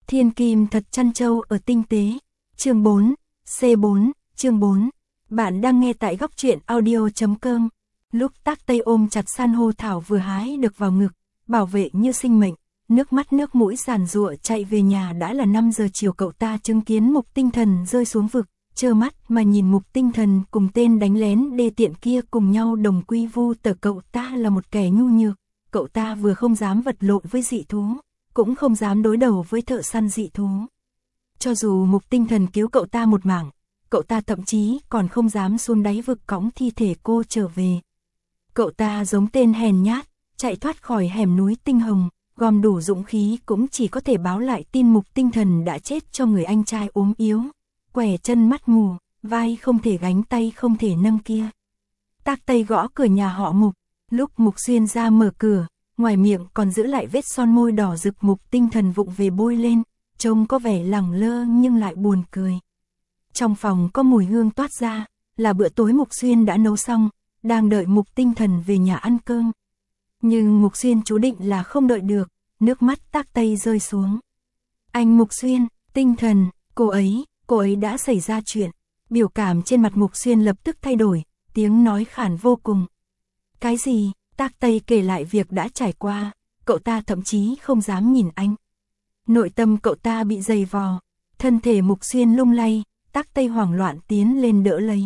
Thiên kim thật chăn trâu ở tinh tế. Chương 4, C4, chương 4. Bạn đang nghe tại góc truyện audio.com. Lúc Tác Tây ôm chặt san hô thảo vừa hái được vào ngực, bảo vệ như sinh mệnh, nước mắt nước mũi giàn giụa chạy về nhà đã là 5 giờ chiều. Cậu ta chứng kiến Mục Tinh Thần rơi xuống vực, trơ mắt mà nhìn Mục Tinh Thần cùng tên đánh lén đê tiện kia cùng nhau đồng quy vu tờ. Cậu ta là một kẻ nhu nhược, cậu ta vừa không dám vật lộn với dị thú, cũng không dám đối đầu với thợ săn dị thú. Cho dù Mục Tinh Thần cứu cậu ta một mạng, cậu ta thậm chí còn không dám xuống đáy vực cõng thi thể cô trở về. Cậu ta giống tên hèn nhát, chạy thoát khỏi hẻm núi Tinh Hồng, gom đủ dũng khí cũng chỉ có thể báo lại tin Mục Tinh Thần đã chết cho người anh trai ốm yếu, quẻ chân mắt mù, vai không thể gánh tay không thể nâng kia. Tác Tây gõ cửa nhà họ Mục, lúc Mục Xuyên ra mở cửa, ngoài miệng còn giữ lại vết son môi đỏ rực. Mục Tinh Thần vụng về bôi lên, trông có vẻ lẳng lơ nhưng lại buồn cười. Trong phòng có mùi hương toát ra, là bữa tối Mục Xuyên đã nấu xong, đang đợi Mục Tinh Thần về nhà ăn cơm. Nhưng Mục Xuyên chú định là không đợi được, nước mắt Tác Tây rơi xuống. Anh Mục Xuyên, Tinh Thần, cô ấy đã xảy ra chuyện. Biểu cảm trên mặt Mục Xuyên lập tức thay đổi, tiếng nói khản vô cùng. Cái gì? Tác Tây kể lại việc đã trải qua, cậu ta thậm chí không dám nhìn anh. Nội tâm cậu ta bị dày vò, thân thể Mục Xuyên lung lay, Tác Tây hoảng loạn tiến lên đỡ lấy.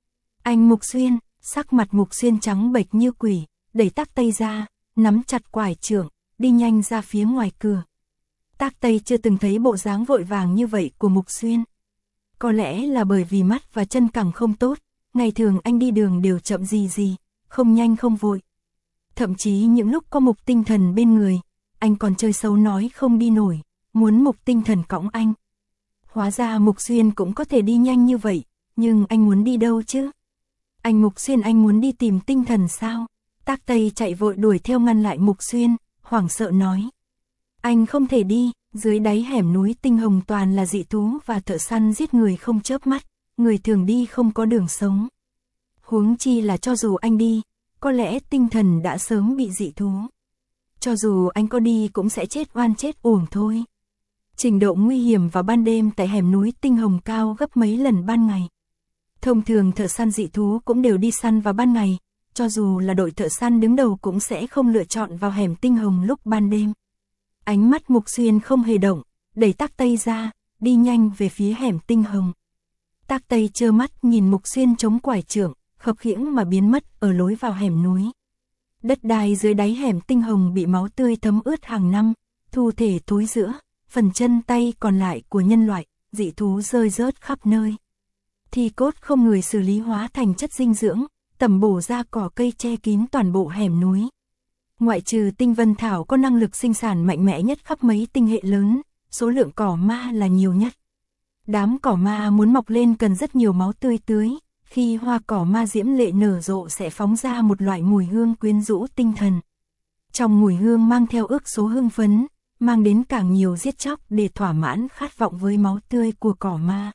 Anh Mục Xuyên, sắc mặt Mục Xuyên trắng bệch như quỷ, đẩy Tác Tây ra, nắm chặt quải chưởng, đi nhanh ra phía ngoài cửa. Tác Tây chưa từng thấy bộ dáng vội vàng như vậy của Mục Xuyên. Có lẽ là bởi vì mắt và chân cẳng không tốt, ngày thường anh đi đường đều chậm gì, không nhanh không vội. Thậm chí những lúc có Mục Tinh Thần bên người, anh còn chơi xấu nói không đi nổi, muốn Mục Tinh Thần cõng anh. Hóa ra Mục Xuyên cũng có thể đi nhanh như vậy, nhưng anh muốn đi đâu chứ? Anh Mục Xuyên, anh muốn đi tìm Tinh Thần sao? Tác Tây chạy vội đuổi theo ngăn lại Mục Xuyên, hoảng sợ nói. Anh không thể đi, dưới đáy hẻm núi Tinh Hồng toàn là dị thú và thợ săn giết người không chớp mắt, người thường đi không có đường sống. Huống chi là cho dù anh đi, có lẽ Tinh Thần đã sớm bị dị thú. Cho dù anh có đi cũng sẽ chết oan chết uổng thôi. Trình độ nguy hiểm vào ban đêm tại hẻm núi Tinh Hồng cao gấp mấy lần ban ngày. Thông thường thợ săn dị thú cũng đều đi săn vào ban ngày, cho dù là đội thợ săn đứng đầu cũng sẽ không lựa chọn vào hẻm Tinh Hồng lúc ban đêm. Ánh mắt Mục Xuyên không hề động, đẩy Tác Tây ra, đi nhanh về phía hẻm Tinh Hồng. Tác Tây trơ mắt nhìn Mục Xuyên chống quải chưởng, khập khiễng mà biến mất ở lối vào hẻm núi. Đất đai dưới đáy hẻm Tinh Hồng bị máu tươi thấm ướt hàng năm, thu thể thối rữa, phần chân tay còn lại của nhân loại, dị thú rơi rớt khắp nơi. Thi cốt không người xử lý hóa thành chất dinh dưỡng, tẩm bổ ra cỏ cây che kín toàn bộ hẻm núi. Ngoại trừ Tinh Vân Thảo có năng lực sinh sản mạnh mẽ nhất khắp mấy tinh hệ lớn, số lượng cỏ ma là nhiều nhất. Đám cỏ ma muốn mọc lên cần rất nhiều máu tươi tưới, khi hoa cỏ ma diễm lệ nở rộ sẽ phóng ra một loại mùi hương quyến rũ tinh thần. Trong mùi hương mang theo ước số hương phấn, mang đến càng nhiều giết chóc để thỏa mãn khát vọng với máu tươi của cỏ ma.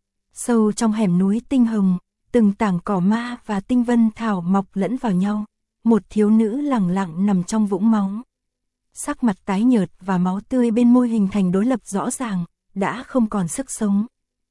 Sâu trong hẻm núi Tinh Hồng, từng tảng cỏ ma và Tinh Vân Thảo mọc lẫn vào nhau. Một thiếu nữ lẳng lặng nằm trong vũng máu. Sắc mặt tái nhợt và máu tươi bên môi hình thành đối lập rõ ràng, đã không còn sức sống.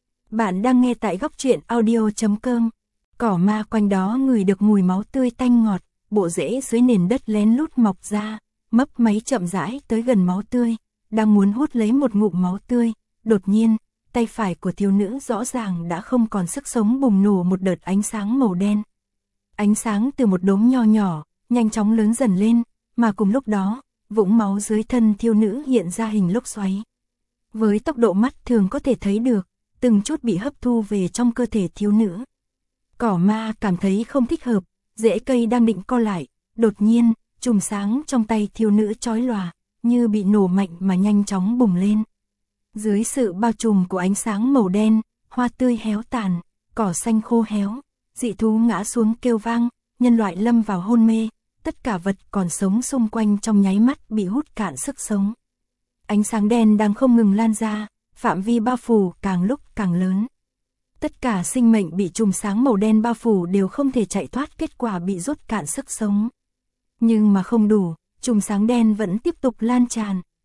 Bạn đang nghe tại góc truyện audio.com. Cỏ ma quanh đó ngửi được mùi máu tươi tanh ngọt, bộ rễ dưới nền đất lén lút mọc ra, mấp máy chậm rãi tới gần máu tươi, đang muốn hút lấy một ngụm máu tươi. Đột nhiên, tay phải của thiếu nữ rõ ràng đã không còn sức sống, bùng nổ một đợt ánh sáng màu đen. Ánh sáng từ một đốm nho nhỏ, nhanh chóng lớn dần lên, mà cùng lúc đó, vũng máu dưới thân thiếu nữ hiện ra hình lốc xoáy. Với tốc độ mắt thường có thể thấy được, từng chút bị hấp thu về trong cơ thể thiếu nữ. Cỏ ma cảm thấy không thích hợp, rễ cây đang định co lại, đột nhiên, chùm sáng trong tay thiếu nữ chói lòa, như bị nổ mạnh mà nhanh chóng bùng lên. Dưới sự bao trùm của ánh sáng màu đen, hoa tươi héo tàn, cỏ xanh khô héo, dị thú ngã xuống kêu vang, nhân loại lâm vào hôn mê, tất cả vật còn sống xung quanh trong nháy mắt bị hút cạn sức sống. Ánh sáng đen đang không ngừng lan ra, phạm vi bao phủ càng lúc càng lớn. Tất cả sinh mệnh bị chùm sáng màu đen bao phủ đều không thể chạy thoát, kết quả bị rút cạn sức sống. Nhưng mà không đủ, chùm sáng đen vẫn tiếp tục lan tràn.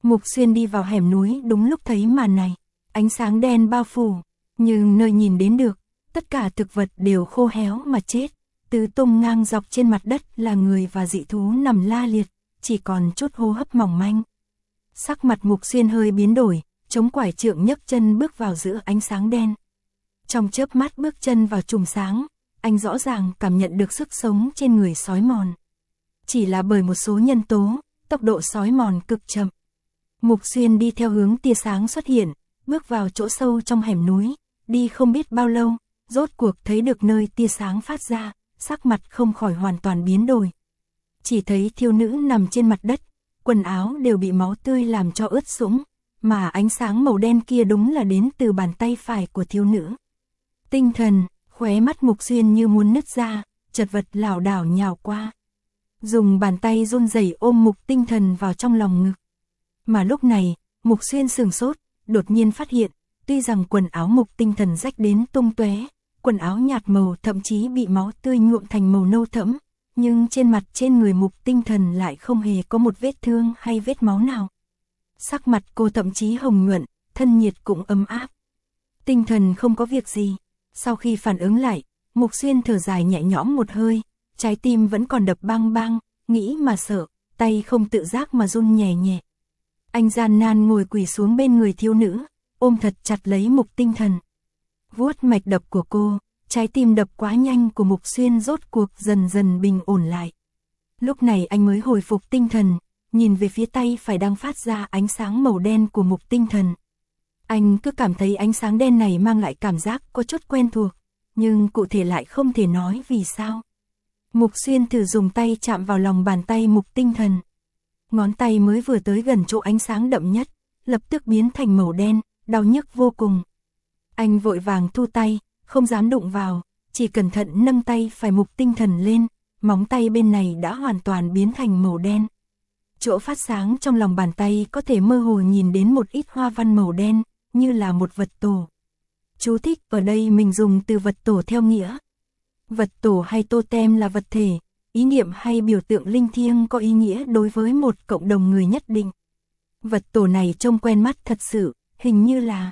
Mục Xuyên đi vào hẻm núi đúng lúc thấy màn này, ánh sáng đen bao phủ, nhưng nơi nhìn đến được, tất cả thực vật đều khô héo mà chết, tứ tung ngang dọc trên mặt đất là người và dị thú nằm la liệt, chỉ còn chút hô hấp mỏng manh. Sắc mặt Mục Xuyên hơi biến đổi, chống quải trượng nhấc chân bước vào giữa ánh sáng đen. Trong chớp mắt bước chân vào chùm sáng, anh rõ ràng cảm nhận được sức sống trên người sói mòn. Chỉ là bởi một số nhân tố, tốc độ sói mòn cực chậm. Mục Xuyên đi theo hướng tia sáng xuất hiện, bước vào chỗ sâu trong hẻm núi, đi không biết bao lâu, rốt cuộc thấy được nơi tia sáng phát ra, sắc mặt không khỏi hoàn toàn biến đổi. Chỉ thấy thiếu nữ nằm trên mặt đất, quần áo đều bị máu tươi làm cho ướt sũng, mà ánh sáng màu đen kia đúng là đến từ bàn tay phải của thiếu nữ. Tinh thần, khóe mắt Mục Xuyên như muốn nứt ra, chật vật lảo đảo nhào qua. Dùng bàn tay run rẩy ôm Mục Tinh Thần vào trong lòng ngực. Mà lúc này, Mục Xuyên sửng sốt, đột nhiên phát hiện, tuy rằng quần áo Mục Tinh Thần rách đến tung tóe, quần áo nhạt màu thậm chí bị máu tươi nhuộm thành màu nâu thẫm, nhưng trên mặt trên người Mục Tinh Thần lại không hề có một vết thương hay vết máu nào. Sắc mặt cô thậm chí hồng nhuận, thân nhiệt cũng ấm áp. Tinh Thần không có việc gì. Sau khi phản ứng lại, Mục Xuyên thở dài nhẹ nhõm một hơi, trái tim vẫn còn đập bang bang, nghĩ mà sợ, tay không tự giác mà run nhẹ nhẹ. Anh gian nan ngồi quỳ xuống bên người thiếu nữ, ôm thật chặt lấy Mục Tinh Thần. Vuốt mạch đập của cô, trái tim đập quá nhanh của Mục Xuyên rốt cuộc dần dần bình ổn lại. Lúc này anh mới hồi phục tinh thần, nhìn về phía tay phải đang phát ra ánh sáng màu đen của Mục Tinh Thần. Anh cứ cảm thấy ánh sáng đen này mang lại cảm giác có chút quen thuộc, nhưng cụ thể lại không thể nói vì sao. Mục Xuyên thử dùng tay chạm vào lòng bàn tay Mục Tinh Thần. Ngón tay mới vừa tới gần chỗ ánh sáng đậm nhất, lập tức biến thành màu đen, đau nhức vô cùng. Anh vội vàng thu tay, không dám đụng vào, chỉ cẩn thận nâng tay phải Mục Tinh Thần lên, móng tay bên này đã hoàn toàn biến thành màu đen. Chỗ phát sáng trong lòng bàn tay có thể mơ hồ nhìn đến một ít hoa văn màu đen, như là một vật tổ. Chú thích ở đây mình dùng từ vật tổ theo nghĩa. Vật tổ hay totem là vật thể, ý niệm hay biểu tượng linh thiêng có ý nghĩa đối với một cộng đồng người nhất định. Vật tổ này trông quen mắt thật sự, hình như là...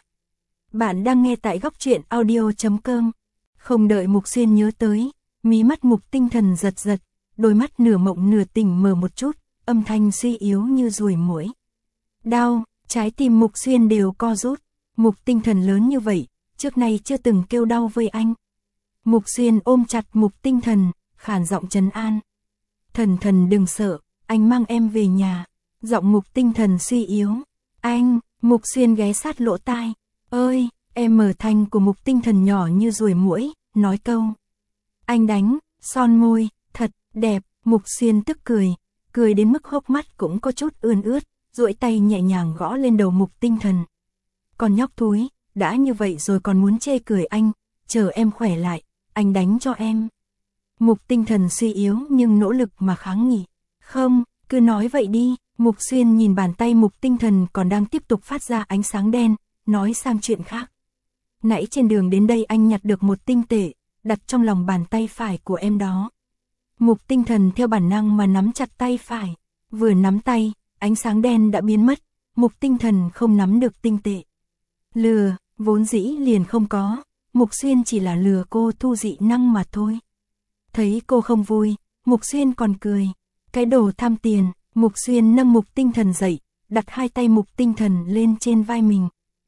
Bạn đang nghe tại góc truyện audio.com. Không đợi Mục Xuyên nhớ tới, mí mắt Mục Tinh Thần giật giật, đôi mắt nửa mộng nửa tỉnh mở một chút, âm thanh suy yếu như ruồi muỗi. Đau, trái tim Mục Xuyên đều co rút. Mục Tinh Thần lớn như vậy, trước nay chưa từng kêu đau với anh. Mục Xuyên ôm chặt Mục Tinh Thần, khàn giọng trấn an. Thần thần đừng sợ, anh mang em về nhà. Giọng Mục Tinh Thần suy yếu. Anh, Mục Xuyên ghé sát lỗ tai. Ơi, em mở thanh của Mục Tinh Thần nhỏ như ruồi muỗi, nói câu. Anh đánh, son môi, thật, đẹp. Mục Xuyên tức cười, cười đến mức hốc mắt cũng có chút ươn ướt, duỗi tay nhẹ nhàng gõ lên đầu Mục Tinh Thần. Con nhóc thúi, đã như vậy rồi còn muốn chê cười anh, chờ em khỏe lại, anh đánh cho em. Mục Tinh Thần suy yếu nhưng nỗ lực mà kháng nghị. Không, cứ nói vậy đi. Mục Xuyên nhìn bàn tay Mục Tinh Thần còn đang tiếp tục phát ra ánh sáng đen, nói sang chuyện khác. Nãy trên đường đến đây anh nhặt được một tinh tệ, đặt trong lòng bàn tay phải của em đó. Mục Tinh Thần theo bản năng mà nắm chặt tay phải. Vừa nắm tay, ánh sáng đen đã biến mất, Mục Tinh Thần không nắm được tinh tệ. Lừa, vốn dĩ liền không có, Mục Xuyên chỉ là lừa cô thu dị năng mà thôi. Thấy cô không vui, Mục Xuyên còn cười. Cái đồ tham tiền. Mục Xuyên nâng Mục Tinh Thần dậy, đặt hai tay Mục Tinh Thần lên trên vai mình.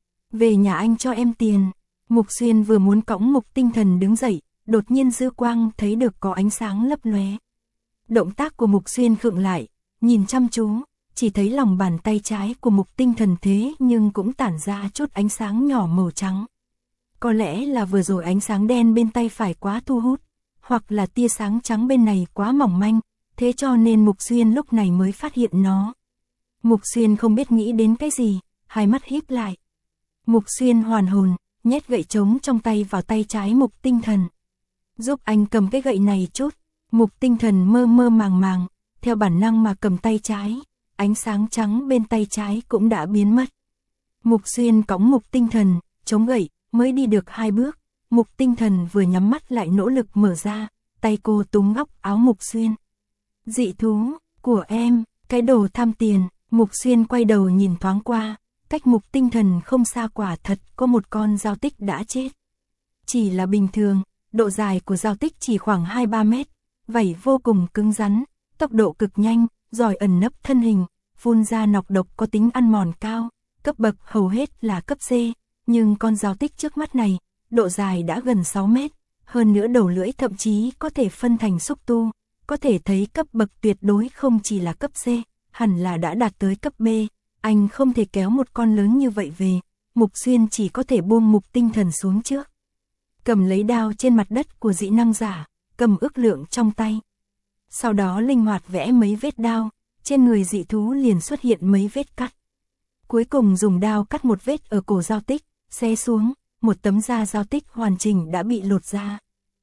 Về nhà anh cho em tiền. Mục Xuyên vừa muốn cõng Mục Tinh Thần đứng dậy, đột nhiên dư quang thấy được có ánh sáng lấp lóe. Động tác của Mục Xuyên khựng lại, nhìn chăm chú, chỉ thấy lòng bàn tay trái của Mục Tinh Thần thế nhưng cũng tản ra chút ánh sáng nhỏ màu trắng. Có lẽ là vừa rồi ánh sáng đen bên tay phải quá thu hút, hoặc là tia sáng trắng bên này quá mỏng manh, thế cho nên Mục Xuyên lúc này mới phát hiện nó. Mục Xuyên không biết nghĩ đến cái gì, hai mắt híp lại. Mục Xuyên hoàn hồn, nhét gậy trống trong tay vào tay trái Mục Tinh Thần. Giúp anh cầm cái gậy này chút. Mục Tinh Thần mơ mơ màng màng, theo bản năng mà cầm tay trái, ánh sáng trắng bên tay trái cũng đã biến mất. Mục Xuyên cõng Mục Tinh Thần, chống gậy, mới đi được 2 bước, Mục Tinh Thần vừa nhắm mắt lại nỗ lực mở ra, tay cô túm góc áo Mục Xuyên. Dị thú, của em, cái đồ tham tiền. Mục Xuyên quay đầu nhìn thoáng qua, cách Mục Tinh Thần không xa quả thật có một con dao tích đã chết. Chỉ là bình thường, độ dài của dao tích chỉ khoảng 2-3 mét, vảy vô cùng cứng rắn, tốc độ cực nhanh, giỏi ẩn nấp thân hình, phun ra nọc độc có tính ăn mòn cao, cấp bậc hầu hết là cấp C, nhưng con dao tích trước mắt này, độ dài đã gần 6 mét, hơn nữa đầu lưỡi thậm chí có thể phân thành xúc tu, có thể thấy cấp bậc tuyệt đối không chỉ là cấp C, hẳn là đã đạt tới cấp B, anh không thể kéo một con lớn như vậy về, Mục Xuyên chỉ có thể buông Mục Tinh Thần xuống trước. Cầm lấy đao trên mặt đất của dị năng giả, cầm ước lượng trong tay. Sau đó linh hoạt vẽ mấy vết đao, trên người dị thú liền xuất hiện mấy vết cắt. Cuối cùng dùng đao cắt một vết ở cổ dao tích, xé xuống, một tấm da dao tích hoàn chỉnh đã bị lột ra.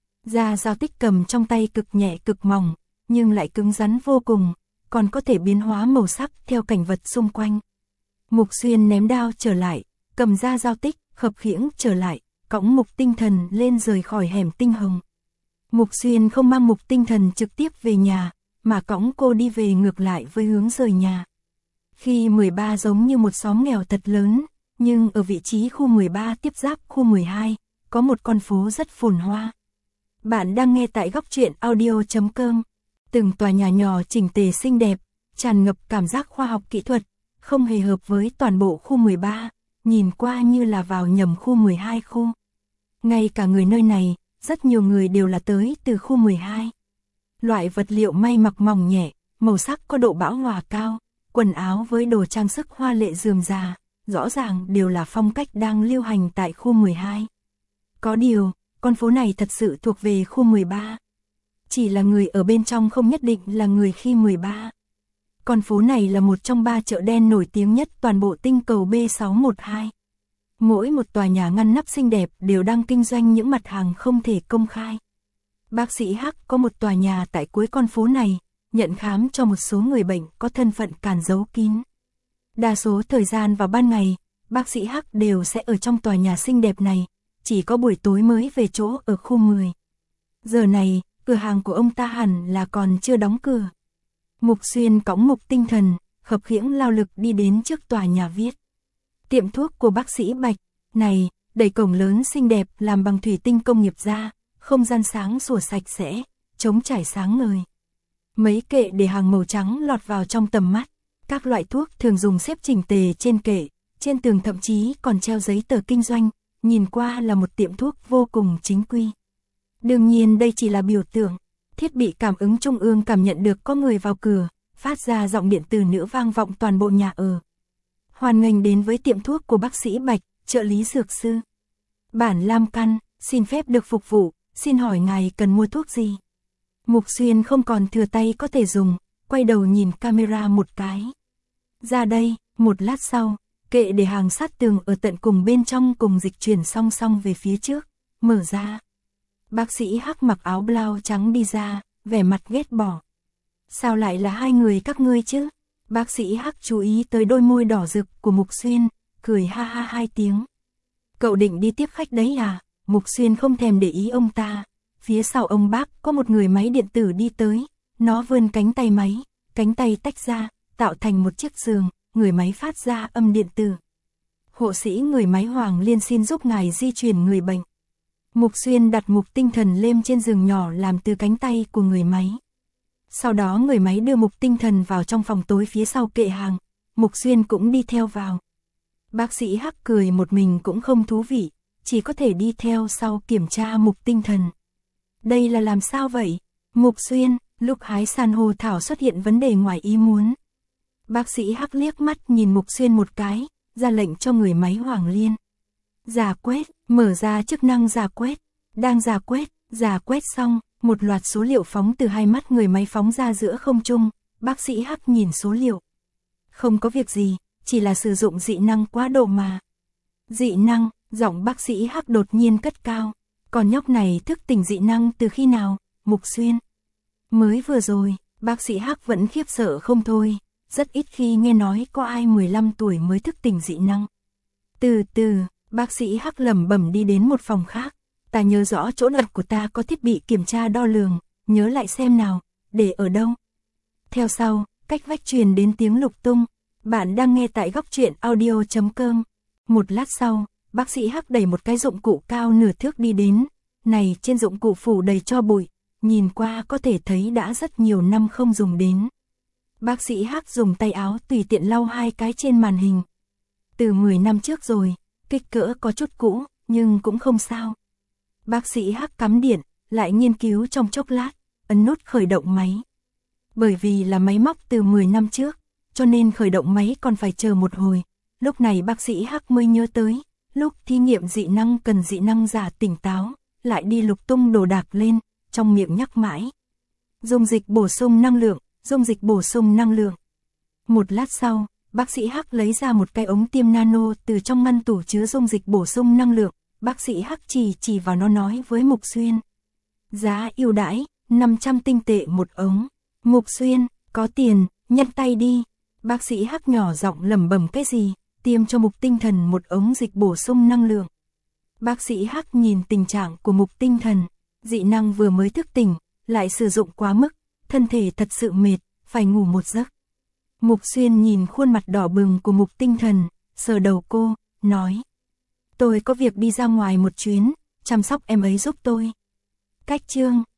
Da dao tích cầm trong tay cực nhẹ cực mỏng, nhưng lại cứng rắn vô cùng, còn có thể biến hóa màu sắc theo cảnh vật xung quanh. Mục Xuyên ném đao trở lại, cầm da dao tích, khập khiễng trở lại, cõng Mục Tinh Thần lên rời khỏi hẻm tinh hồng. Mục Xuyên không mang Mục Tinh Thần trực tiếp về nhà, mà cõng cô đi về ngược lại với hướng rời nhà. Khi 13 giống như một xóm nghèo thật lớn, nhưng ở vị trí khu 13 tiếp giáp khu 12, có một con phố rất phồn hoa. Bạn đang nghe tại góc truyện audio.com. Từng tòa nhà nhỏ chỉnh tề xinh đẹp, tràn ngập cảm giác khoa học kỹ thuật, không hề hợp với toàn bộ khu 13, nhìn qua như là vào nhầm khu 12 khu. Ngay cả người nơi này, rất nhiều người đều là tới từ khu 12. Loại vật liệu may mặc mỏng nhẹ, màu sắc có độ bão hòa cao, quần áo với đồ trang sức hoa lệ rườm rà, rõ ràng đều là phong cách đang lưu hành tại khu 12. Có điều, con phố này thật sự thuộc về khu 13. Chỉ là người ở bên trong không nhất định là người khi 13. Con phố này là một trong 3 chợ đen nổi tiếng nhất toàn bộ tinh cầu B612. Mỗi một tòa nhà ngăn nắp xinh đẹp đều đang kinh doanh những mặt hàng không thể công khai. Bác sĩ Hắc có một tòa nhà tại cuối con phố này, nhận khám cho một số người bệnh có thân phận càn giấu kín. Đa số thời gian vào ban ngày, bác sĩ Hắc đều sẽ ở trong tòa nhà xinh đẹp này, chỉ có buổi tối mới về chỗ ở khu 10. Giờ này, cửa hàng của ông ta hẳn là còn chưa đóng cửa. Mục Xuyên cõng Mục Tinh Thần, khập khiễng lao lực đi đến trước tòa nhà viết. Tiệm thuốc của bác sĩ Bạch, này, đẩy cổng lớn xinh đẹp làm bằng thủy tinh công nghiệp ra, không gian sáng sủa sạch sẽ, trống trải sáng ngời. Mấy kệ để hàng màu trắng lọt vào trong tầm mắt, các loại thuốc thường dùng xếp chỉnh tề trên kệ, trên tường thậm chí còn treo giấy tờ kinh doanh, nhìn qua là một tiệm thuốc vô cùng chính quy. Đương nhiên đây chỉ là biểu tượng, thiết bị cảm ứng trung ương cảm nhận được có người vào cửa, phát ra giọng điện từ nữ vang vọng toàn bộ nhà ở. Hoan nghênh đến với tiệm thuốc của bác sĩ Bạch, trợ lý dược sư. Bản Lam Căn, xin phép được phục vụ, xin hỏi ngài cần mua thuốc gì? Mục Xuyên không còn thừa tay có thể dùng, quay đầu nhìn camera một cái. Ra đây, một lát sau, kệ để hàng sát tường ở tận cùng bên trong cùng dịch chuyển song song về phía trước, mở ra. Bác sĩ Hắc mặc áo blau trắng đi ra, vẻ mặt ghét bỏ. Sao lại là hai người các ngươi chứ? Bác sĩ Hắc chú ý tới đôi môi đỏ rực của Mục Xuyên, cười ha ha 2 tiếng. Cậu định đi tiếp khách đấy à? Mục Xuyên không thèm để ý ông ta. Phía sau ông bác có một người máy điện tử đi tới, nó vươn cánh tay máy, cánh tay tách ra, tạo thành một chiếc giường, người máy phát ra âm điện tử. Hộ sĩ người máy Hoàng Liên xin giúp ngài di chuyển người bệnh. Mục Xuyên đặt Mục Tinh Thần lên trên giường nhỏ làm từ cánh tay của người máy. Sau đó người máy đưa Mục Tinh Thần vào trong phòng tối phía sau kệ hàng, Mục Xuyên cũng đi theo vào. Bác sĩ Hắc cười một mình cũng không thú vị, chỉ có thể đi theo sau kiểm tra Mục Tinh Thần. Đây là làm sao vậy? Mục Xuyên, lúc hái san hô thảo xuất hiện vấn đề ngoài ý muốn. Bác sĩ Hắc liếc mắt nhìn Mục Xuyên một cái, ra lệnh cho người máy Hoàng Liên. Rà quét, mở ra chức năng rà quét, đang rà quét xong, một loạt số liệu phóng từ hai mắt người máy phóng ra giữa không trung, bác sĩ Hắc nhìn số liệu. Không có việc gì, chỉ là sử dụng dị năng quá độ mà. Dị năng, giọng bác sĩ Hắc đột nhiên cất cao. Còn nhóc này thức tỉnh dị năng từ khi nào? Mục Xuyên. Mới vừa rồi, bác sĩ Hắc vẫn khiếp sợ không thôi, rất ít khi nghe nói có ai 15 tuổi mới thức tỉnh dị năng. Từ từ, bác sĩ Hắc lẩm bẩm đi đến một phòng khác. Ta nhớ rõ chỗ đặt của ta có thiết bị kiểm tra đo lường, nhớ lại xem nào, để ở đâu. Theo sau, cách vách truyền đến tiếng lục tung, Bạn đang nghe tại góc truyện audio.com. Một lát sau, bác sĩ Hắc đẩy một cái dụng cụ cao nửa thước đi đến. Này, trên dụng cụ phủ đầy tro bụi, nhìn qua có thể thấy đã rất nhiều năm không dùng đến. Bác sĩ Hắc dùng tay áo tùy tiện lau hai cái trên màn hình. Từ 10 năm trước rồi, kích cỡ có chút cũ, nhưng cũng không sao. Bác sĩ Hắc cắm điện, lại nghiên cứu trong chốc lát, ấn nút khởi động máy. Bởi vì là máy móc từ 10 năm trước, cho nên khởi động máy còn phải chờ một hồi. Lúc này bác sĩ Hắc mới nhớ tới, lúc thí nghiệm dị năng cần dị năng giả tỉnh táo, lại đi lục tung đồ đạc lên, trong miệng nhắc mãi. Dung dịch bổ sung năng lượng, dung dịch bổ sung năng lượng. Một lát sau, bác sĩ Hắc lấy ra một cái ống tiêm nano từ trong ngăn tủ chứa dung dịch bổ sung năng lượng. Bác sĩ Hắc chỉ vào nó nói với Mục Xuyên. Giá ưu đãi, 500 tinh tệ một ống. Mục Xuyên, có tiền, nhặt tay đi. Bác sĩ Hắc nhỏ giọng lẩm bẩm cái gì, tiêm cho Mục Tinh Thần một ống dịch bổ sung năng lượng. Bác sĩ Hắc nhìn tình trạng của Mục Tinh Thần, dị năng vừa mới thức tỉnh, lại sử dụng quá mức, thân thể thật sự mệt, phải ngủ một giấc. Mục Xuyên nhìn khuôn mặt đỏ bừng của Mục Tinh Thần, sờ đầu cô, nói. Tôi có việc đi ra ngoài một chuyến, chăm sóc em ấy giúp tôi. Cách chương